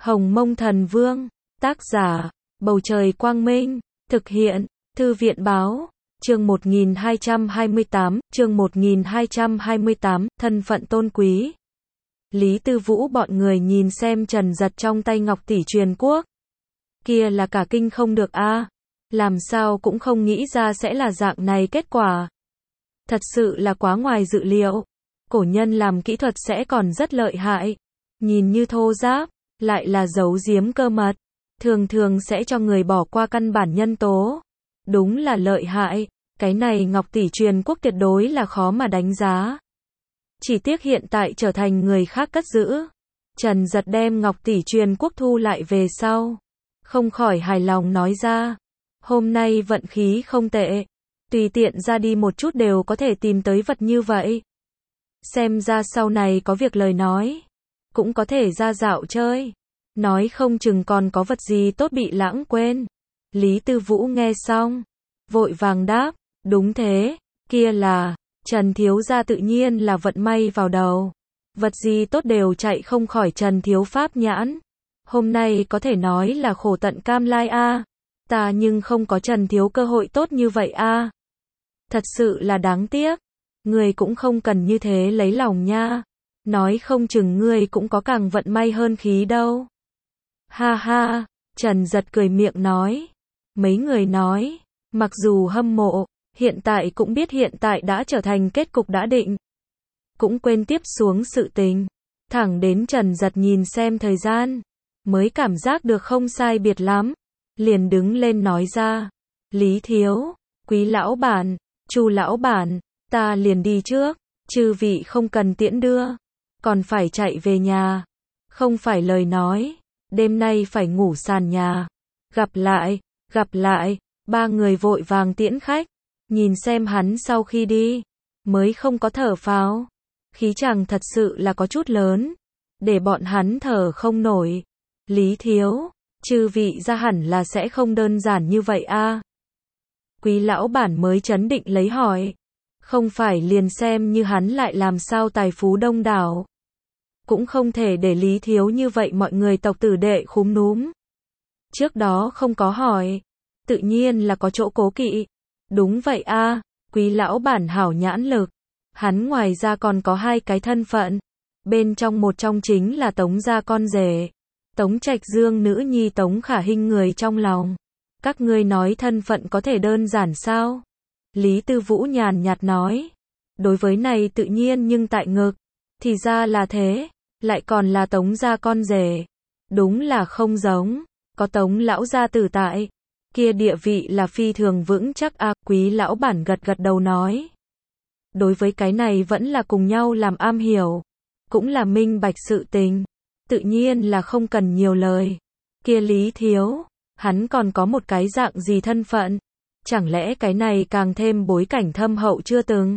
Hồng Mông Thần Vương, tác giả, Bầu Trời Quang Minh, thực hiện, Thư viện Báo, chương 1228, thân phận tôn quý. Lý Tư Vũ bọn người nhìn xem Trần Giật trong tay ngọc tỷ truyền quốc. Kia là cả kinh không được a, làm sao cũng không nghĩ ra sẽ là dạng này kết quả. Thật sự là quá ngoài dự liệu. Cổ nhân làm kỹ thuật sẽ còn rất lợi hại. Nhìn như thô ráp, lại là giấu giếm cơ mật. Thường thường sẽ cho người bỏ qua căn bản nhân tố. Đúng là lợi hại. Cái này ngọc tỷ truyền quốc tuyệt đối là khó mà đánh giá. Chỉ tiếc hiện tại trở thành người khác cất giữ. Trần Giật đem ngọc tỷ truyền quốc thu lại về sau. Không khỏi hài lòng nói ra. Hôm nay vận khí không tệ. Tùy tiện ra đi một chút đều có thể tìm tới vật như vậy. Xem ra sau này có việc lời nói. Cũng có thể ra dạo chơi. Nói không chừng còn có vật gì tốt bị lãng quên. Lý Tư Vũ nghe xong. Vội vàng đáp. Đúng thế. Kia là. Trần Thiếu Gia tự nhiên là vận may vào đầu. Vật gì tốt đều chạy không khỏi Trần Thiếu Pháp nhãn. Hôm nay có thể nói là khổ tận cam lai a. Ta nhưng không có Trần Thiếu cơ hội tốt như vậy a. Thật sự là đáng tiếc. Người cũng không cần như thế lấy lòng nha. Nói không chừng ngươi cũng có càng vận may hơn khí đâu. Ha ha, Trần Giật cười miệng nói. Mấy người nói, mặc dù hâm mộ, hiện tại cũng biết hiện tại đã trở thành kết cục đã định. Cũng quên tiếp xuống sự tình. Thẳng đến Trần Giật nhìn xem thời gian, mới cảm giác được không sai biệt lắm. Liền đứng lên nói ra. Lý Thiếu, Quý Lão Bản, Chu Lão Bản, ta liền đi trước. Chư vị không cần tiễn đưa. Còn phải chạy về nhà. Không phải lời nói. Đêm nay phải ngủ sàn nhà. Gặp lại. Ba người vội vàng tiễn khách. Nhìn xem hắn sau khi đi. Mới không có thở phào. Khí chàng thật sự là có chút lớn. Để bọn hắn thở không nổi. Lý Thiếu, chư vị ra hẳn là sẽ không đơn giản như vậy a. Quý Lão Bản mới trấn định lấy hỏi. Không phải liền xem như hắn lại làm sao tài phú đông đảo. Cũng không thể để Lý Thiếu như vậy mọi người tộc tử đệ khúm núm. Trước đó không có hỏi. Tự nhiên là có chỗ cố kỵ. Đúng vậy a. Quý Lão Bản hảo nhãn lực. Hắn ngoài ra còn có hai cái thân phận. Bên trong một trong chính là Tống gia con rể. Tống Trạch Dương nữ nhi Tống Khả Hinh người trong lòng. Các ngươi nói thân phận có thể đơn giản sao? Lý Tư Vũ nhàn nhạt nói. Đối với này tự nhiên nhưng tại ngực. Thì ra là thế. Lại còn là Tống gia con rể. Đúng là không giống. Có Tống lão gia tử tại. Kia địa vị là phi thường vững chắc a. Quý Lão Bản gật gật đầu nói. Đối với cái này vẫn là cùng nhau làm am hiểu. Cũng là minh bạch sự tình. Tự nhiên là không cần nhiều lời. Kia Lý Thiếu. Hắn còn có một cái dạng gì thân phận. Chẳng lẽ cái này càng thêm bối cảnh thâm hậu chưa từng.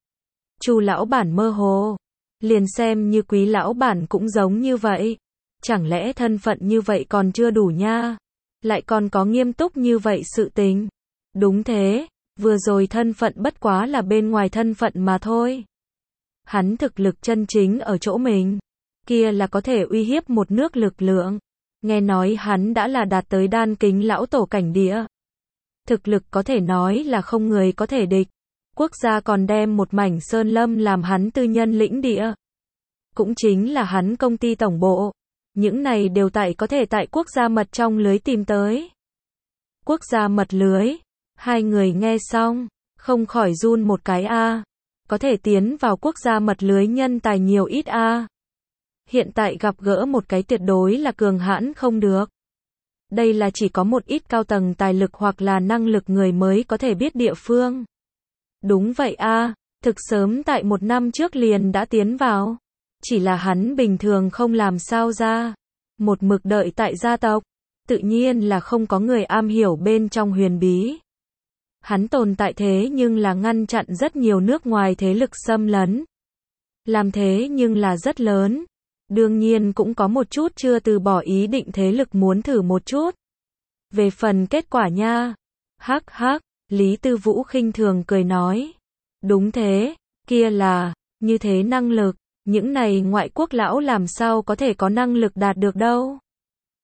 Chu Lão Bản mơ hồ. Liền xem như Quý Lão Bản cũng giống như vậy. Chẳng lẽ thân phận như vậy còn chưa đủ nha. Lại còn có nghiêm túc như vậy sự tình. Đúng thế. Vừa rồi thân phận bất quá là bên ngoài thân phận mà thôi. Hắn thực lực chân chính ở chỗ mình. Kia là có thể uy hiếp một nước lực lượng. Nghe nói hắn đã là đạt tới đan kính lão tổ cảnh địa. Thực lực có thể nói là không người có thể địch. Quốc gia còn đem một mảnh sơn lâm làm hắn tư nhân lĩnh địa. Cũng chính là hắn công ty tổng bộ. Những này đều có thể tại quốc gia mật trong lưới tìm tới. Quốc gia mật lưới. Hai người nghe xong, không khỏi run một cái a. Có thể tiến vào quốc gia mật lưới nhân tài nhiều ít a. Hiện tại gặp gỡ một cái tuyệt đối là cường hãn không được. Đây là chỉ có một ít cao tầng tài lực hoặc là năng lực người mới có thể biết địa phương. Đúng vậy a, thực sớm tại 1 năm trước liền đã tiến vào. Chỉ là hắn bình thường không làm sao ra. Một mực đợi tại gia tộc. Tự nhiên là không có người am hiểu bên trong huyền bí. Hắn tồn tại thế nhưng là ngăn chặn rất nhiều nước ngoài thế lực xâm lấn. Làm thế nhưng là rất lớn. Đương nhiên cũng có một chút chưa từ bỏ ý định thế lực muốn thử một chút. Về phần kết quả nha. Hắc hắc, Lý Tư Vũ khinh thường cười nói. Đúng thế, kia là, như thế năng lực, những này ngoại quốc lão làm sao có thể có năng lực đạt được đâu.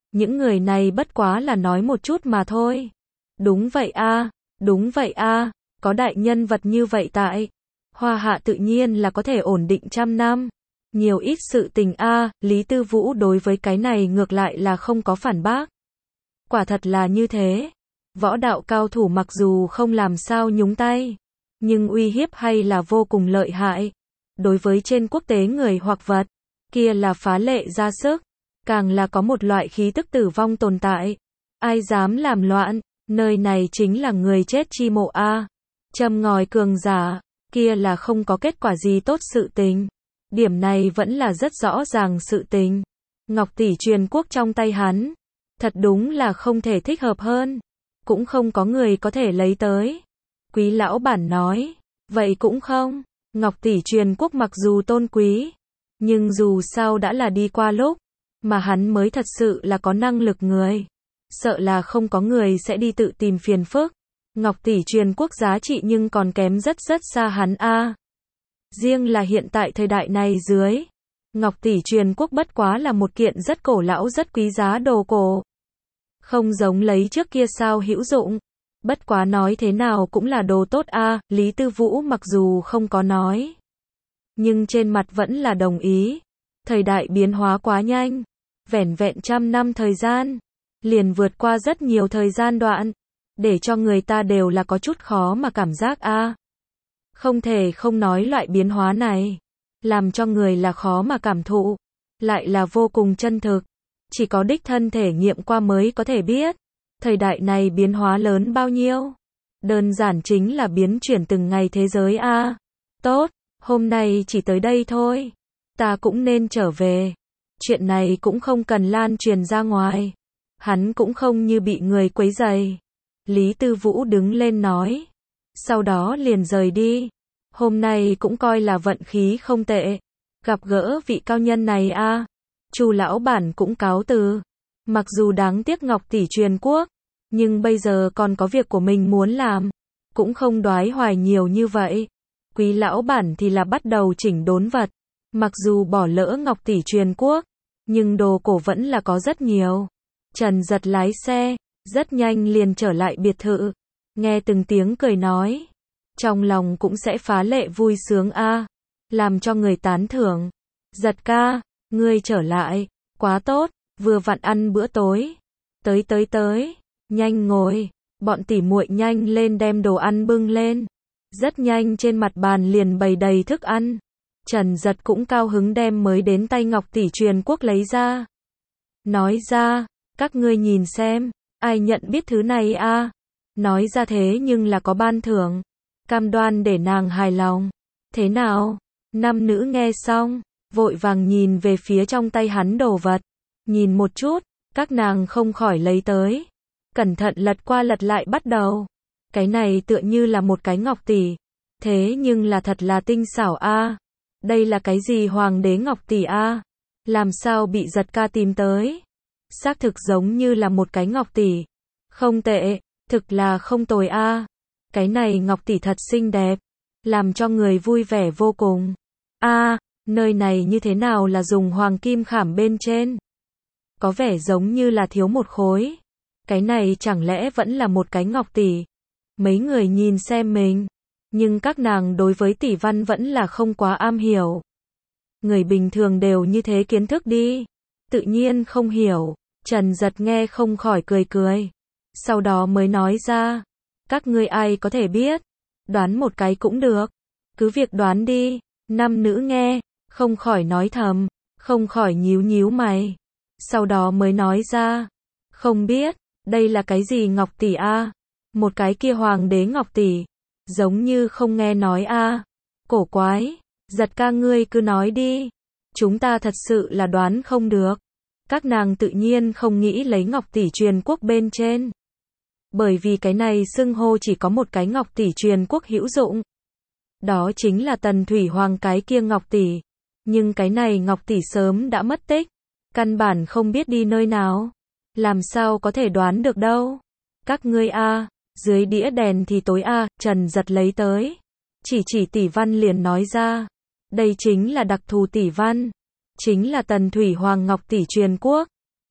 Những người này bất quá là nói một chút mà thôi. Đúng vậy a, đúng vậy a, có đại nhân vật như vậy tại Hoa Hạ tự nhiên là có thể ổn định trăm năm. Nhiều ít sự tình a, Lý Tư Vũ đối với cái này ngược lại là không có phản bác. Quả thật là như thế. Võ đạo cao thủ mặc dù không làm sao nhúng tay, nhưng uy hiếp hay là vô cùng lợi hại. Đối với trên quốc tế người hoặc vật, kia là phá lệ ra sức, càng là có một loại khí tức tử vong tồn tại. Ai dám làm loạn, nơi này chính là người chết chi mộ a. Châm ngòi cường giả, kia là không có kết quả gì tốt sự tình. Điểm này vẫn là rất rõ ràng sự tình. Ngọc tỷ truyền quốc trong tay hắn, thật đúng là không thể thích hợp hơn, cũng không có người có thể lấy tới. Quý lão bản nói, vậy cũng không, Ngọc tỷ truyền quốc mặc dù tôn quý, nhưng dù sao đã là đi qua lúc, mà hắn mới thật sự là có năng lực người. Sợ là không có người sẽ đi tự tìm phiền phức. Ngọc tỷ truyền quốc giá trị nhưng còn kém rất rất xa hắn a. Riêng là hiện tại thời đại này dưới, Ngọc tỷ truyền quốc bất quá là một kiện rất cổ lão rất quý giá đồ cổ. Không giống lấy trước kia sao hữu dụng. Bất quá nói thế nào cũng là đồ tốt a, Lý Tư Vũ mặc dù không có nói, nhưng trên mặt vẫn là đồng ý. Thời đại biến hóa quá nhanh, vẻn vẹn trăm năm thời gian, liền vượt qua rất nhiều thời gian đoạn, để cho người ta đều là có chút khó mà cảm giác a. Không thể không nói loại biến hóa này, làm cho người là khó mà cảm thụ, lại là vô cùng chân thực. Chỉ có đích thân thể nghiệm qua mới có thể biết, thời đại này biến hóa lớn bao nhiêu. Đơn giản chính là biến chuyển từng ngày thế giới a. Tốt, hôm nay chỉ tới đây thôi. Ta cũng nên trở về. Chuyện này cũng không cần lan truyền ra ngoài. Hắn cũng không như bị người quấy rầy. Lý Tư Vũ đứng lên nói. Sau đó liền rời đi. Hôm nay cũng coi là vận khí không tệ. Gặp gỡ vị cao nhân này a. Chu lão bản cũng cáo từ. Mặc dù đáng tiếc Ngọc tỷ truyền quốc, nhưng bây giờ còn có việc của mình muốn làm, cũng không đoái hoài nhiều như vậy. Quý lão bản thì là bắt đầu chỉnh đốn vật. Mặc dù bỏ lỡ Ngọc tỷ truyền quốc, nhưng đồ cổ vẫn là có rất nhiều. Trần Giật lái xe, rất nhanh liền trở lại biệt thự. Nghe từng tiếng cười nói, trong lòng cũng sẽ phá lệ vui sướng a, làm cho người tán thưởng. Giật ca, ngươi trở lại, quá tốt, vừa vặn ăn bữa tối. Tới, nhanh ngồi, bọn tỉ muội nhanh lên đem đồ ăn bưng lên. Rất nhanh trên mặt bàn liền bày đầy thức ăn. Trần Giật cũng cao hứng đem mới đến tay Ngọc tỷ truyền quốc lấy ra. Nói ra, các ngươi nhìn xem, ai nhận biết thứ này a? Nói ra thế nhưng là có ban thưởng, cam đoan để nàng hài lòng. Thế nào? Nam nữ nghe xong, vội vàng nhìn về phía trong tay hắn đồ vật. Nhìn một chút, các nàng không khỏi lấy tới. Cẩn thận lật qua lật lại bắt đầu. Cái này tựa như là một cái ngọc tỷ. Thế nhưng là thật là tinh xảo a. Đây là cái gì hoàng đế ngọc tỷ a? Làm sao bị Giật ca tìm tới? Xác thực giống như là một cái ngọc tỷ. Không tệ, thực là không tồi a. Cái này ngọc tỷ thật xinh đẹp, làm cho người vui vẻ vô cùng. A, nơi này như thế nào là dùng hoàng kim khảm bên trên? Có vẻ giống như là thiếu một khối. Cái này chẳng lẽ vẫn là một cái ngọc tỷ? Mấy người nhìn xem mình, nhưng các nàng đối với tỷ văn vẫn là không quá am hiểu. Người bình thường đều như thế kiến thức đi, tự nhiên không hiểu. Trần Giật nghe không khỏi cười cười, sau đó mới nói ra, các ngươi ai có thể biết, đoán một cái cũng được, cứ việc đoán đi. Nam nữ nghe, không khỏi nói thầm, không khỏi nhíu nhíu mày, sau đó mới nói ra, không biết, đây là cái gì ngọc tỷ a? Một cái kia hoàng đế ngọc tỷ, giống như không nghe nói a. Cổ quái, Giật ca ngươi cứ nói đi, chúng ta thật sự là đoán không được. Các nàng tự nhiên không nghĩ lấy Ngọc tỷ truyền quốc bên trên, bởi vì cái này xưng hô chỉ có một cái Ngọc tỷ truyền quốc hữu dụng, đó chính là Tần Thủy Hoàng cái kia Ngọc tỷ. Nhưng cái này Ngọc tỷ sớm đã mất tích, căn bản không biết đi nơi nào, làm sao có thể đoán được đâu. Các ngươi a, dưới đĩa đèn thì tối a. Trần Giật lấy tới, chỉ tỷ văn liền nói ra, đây chính là đặc thù tỷ văn, chính là Tần Thủy Hoàng Ngọc tỷ truyền quốc.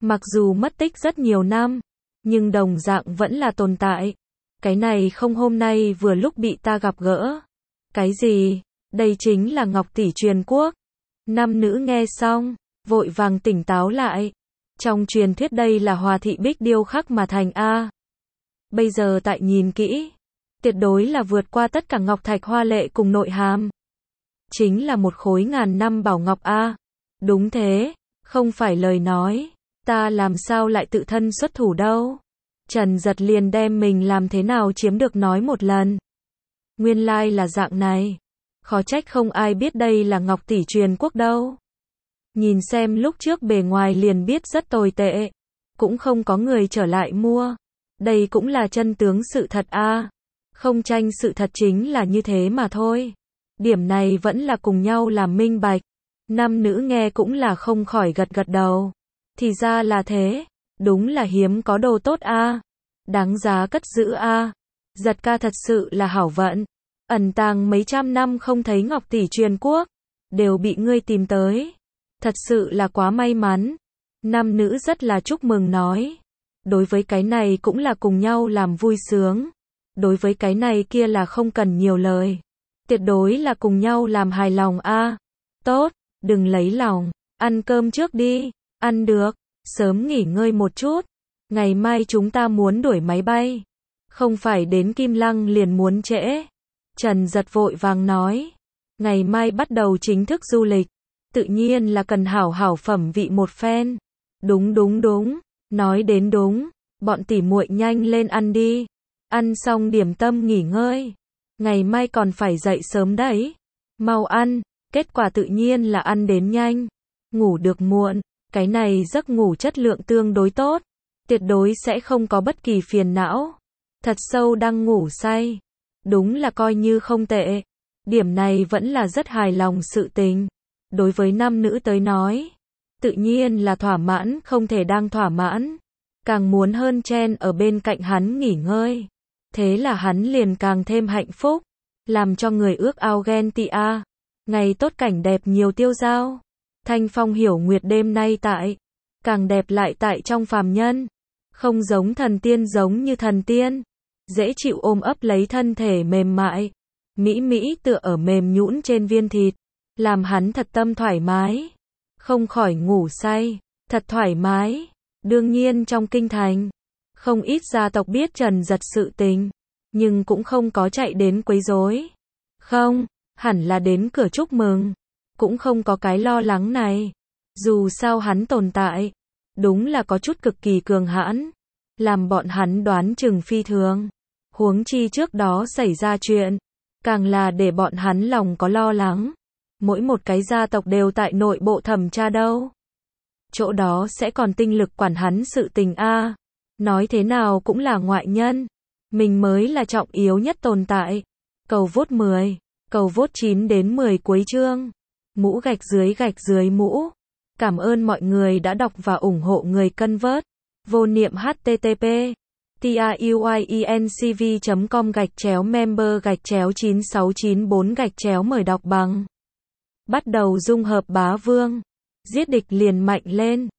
Mặc dù mất tích rất nhiều năm, nhưng đồng dạng vẫn là tồn tại. Cái này không hôm nay vừa lúc bị ta gặp gỡ. Cái gì? Đây chính là ngọc tỷ truyền quốc. Nam nữ nghe xong, vội vàng tỉnh táo lại. Trong truyền thuyết đây là Hòa thị bích điêu khắc mà thành a. Bây giờ tại nhìn kỹ, tuyệt đối là vượt qua tất cả ngọc thạch hoa lệ cùng nội hàm. Chính là một khối ngàn năm bảo ngọc a. Đúng thế, không phải lời nói, ta làm sao lại tự thân xuất thủ đâu. Trần Giật liền đem mình làm thế nào chiếm được nói một lần. Nguyên lai là dạng này. Khó trách không ai biết đây là ngọc tỷ truyền quốc đâu. Nhìn xem lúc trước bề ngoài liền biết rất tồi tệ. Cũng không có người trở lại mua. Đây cũng là chân tướng sự thật a. Không tranh sự thật chính là như thế mà thôi. Điểm này vẫn là cùng nhau làm minh bạch. Nam nữ nghe cũng là không khỏi gật gật đầu. Thì ra là thế. Đúng là hiếm có đồ tốt a. Đáng giá cất giữ a. Giật ca thật sự là hảo vận. Ẩn tàng mấy trăm năm không thấy ngọc tỷ truyền quốc. Đều bị ngươi tìm tới. Thật sự là quá may mắn. Nam nữ rất là chúc mừng nói. Đối với cái này cũng là cùng nhau làm vui sướng. Đối với cái này kia là không cần nhiều lời. Tuyệt đối là cùng nhau làm hài lòng a. Tốt, đừng lấy lòng. Ăn cơm trước đi. Ăn được. Sớm nghỉ ngơi một chút. Ngày mai chúng ta muốn đuổi máy bay. Không phải đến Kim Lăng liền muốn trễ. Trần Giật vội vàng nói. Ngày mai bắt đầu chính thức du lịch. Tự nhiên là cần hảo hảo phẩm vị một phen. Đúng đúng đúng. Nói đến đúng. Bọn tỉ muội nhanh lên ăn đi. Ăn xong điểm tâm nghỉ ngơi. Ngày mai còn phải dậy sớm đấy. Mau ăn. Kết quả tự nhiên là ăn đến nhanh. Ngủ được muộn. Cái này giấc ngủ chất lượng tương đối tốt. Tuyệt đối sẽ không có bất kỳ phiền não. Thật sâu đang ngủ say. Đúng là coi như không tệ. Điểm này vẫn là rất hài lòng sự tình. Đối với nam nữ tới nói, tự nhiên là thỏa mãn không thể đang thỏa mãn. Càng muốn hơn chen ở bên cạnh hắn nghỉ ngơi. Thế là hắn liền càng thêm hạnh phúc. Làm cho người ước ao ghen tị a. Ngày tốt cảnh đẹp nhiều tiêu dao. Thanh phong hiểu nguyệt đêm nay tại. Càng đẹp lại tại trong phàm nhân. Không giống thần tiên giống như thần tiên. Dễ chịu ôm ấp lấy thân thể mềm mại. Mỹ mỹ tựa ở mềm nhũn trên viên thịt. Làm hắn thật tâm thoải mái. Không khỏi ngủ say. Thật thoải mái. Đương nhiên trong kinh thành. Không ít gia tộc biết Trần Giật sự tình. Nhưng cũng không có chạy đến quấy rối. Không, hẳn là đến cửa chúc mừng. Cũng không có cái lo lắng này. Dù sao hắn tồn tại. Đúng là có chút cực kỳ cường hãn. Làm bọn hắn đoán chừng phi thường. Huống chi trước đó xảy ra chuyện. Càng là để bọn hắn lòng có lo lắng. Mỗi một cái gia tộc đều tại nội bộ thẩm tra đâu. Chỗ đó sẽ còn tinh lực quản hắn sự tình a. Nói thế nào cũng là ngoại nhân. Mình mới là trọng yếu nhất tồn tại. Cầu vote 10. Cầu vote 9 đến 10 cuối chương. Mũ gạch dưới mũ. Cảm ơn mọi người đã đọc và ủng hộ người cân vớt. Vô niệm http truyencv.com/member/9694 mời đọc bằng. Bắt đầu dung hợp bá vương. Giết địch liền mạnh lên.